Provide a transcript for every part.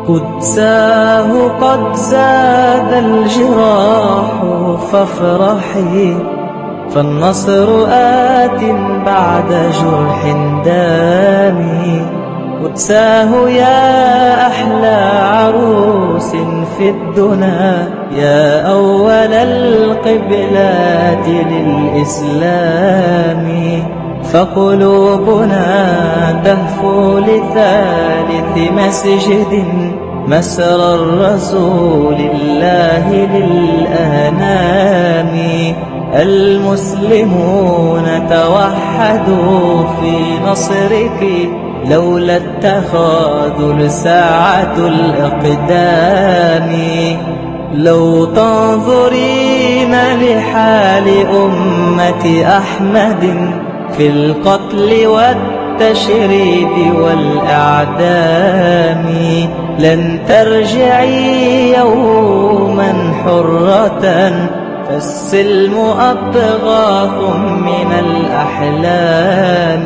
قدساه قد زاد الجراح فافرحي، فالنصر آت بعد جرح دامي. قدساه يا أحلى عروس في الدنا، يا أول القبلات للإسلام. فقلوبنا تهفو لثالث مسجد، مسرى الرسول الله للأنام. المسلمون توحدوا في نصرك، لولا التخاذل ساعة الإقدام. لو تنظرين لحال أمة أحمد في القتل والتشريد والإعدام، لن ترجعي يوما حرة، فالسلم أضغاث من الأحلام.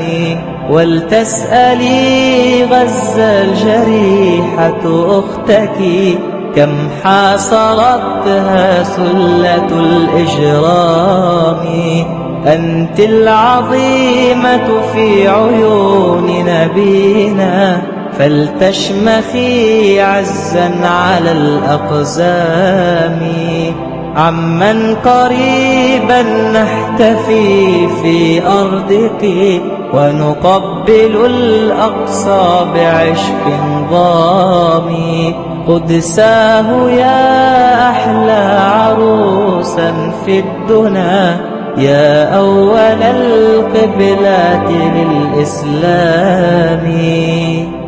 ولتسألي غزة الجريحة أختك، كم حاصرتها سلة الإجرام. أنت العظيمة في عيون نبينا، فلتشمخي عزا على الأقزام. عمن قريبا نحتفي في أرضك، ونقبل الأقصى بعشق ضامي. قدساه يا أحلى عروسا في الدنا، يا أول القبلات للإسلام.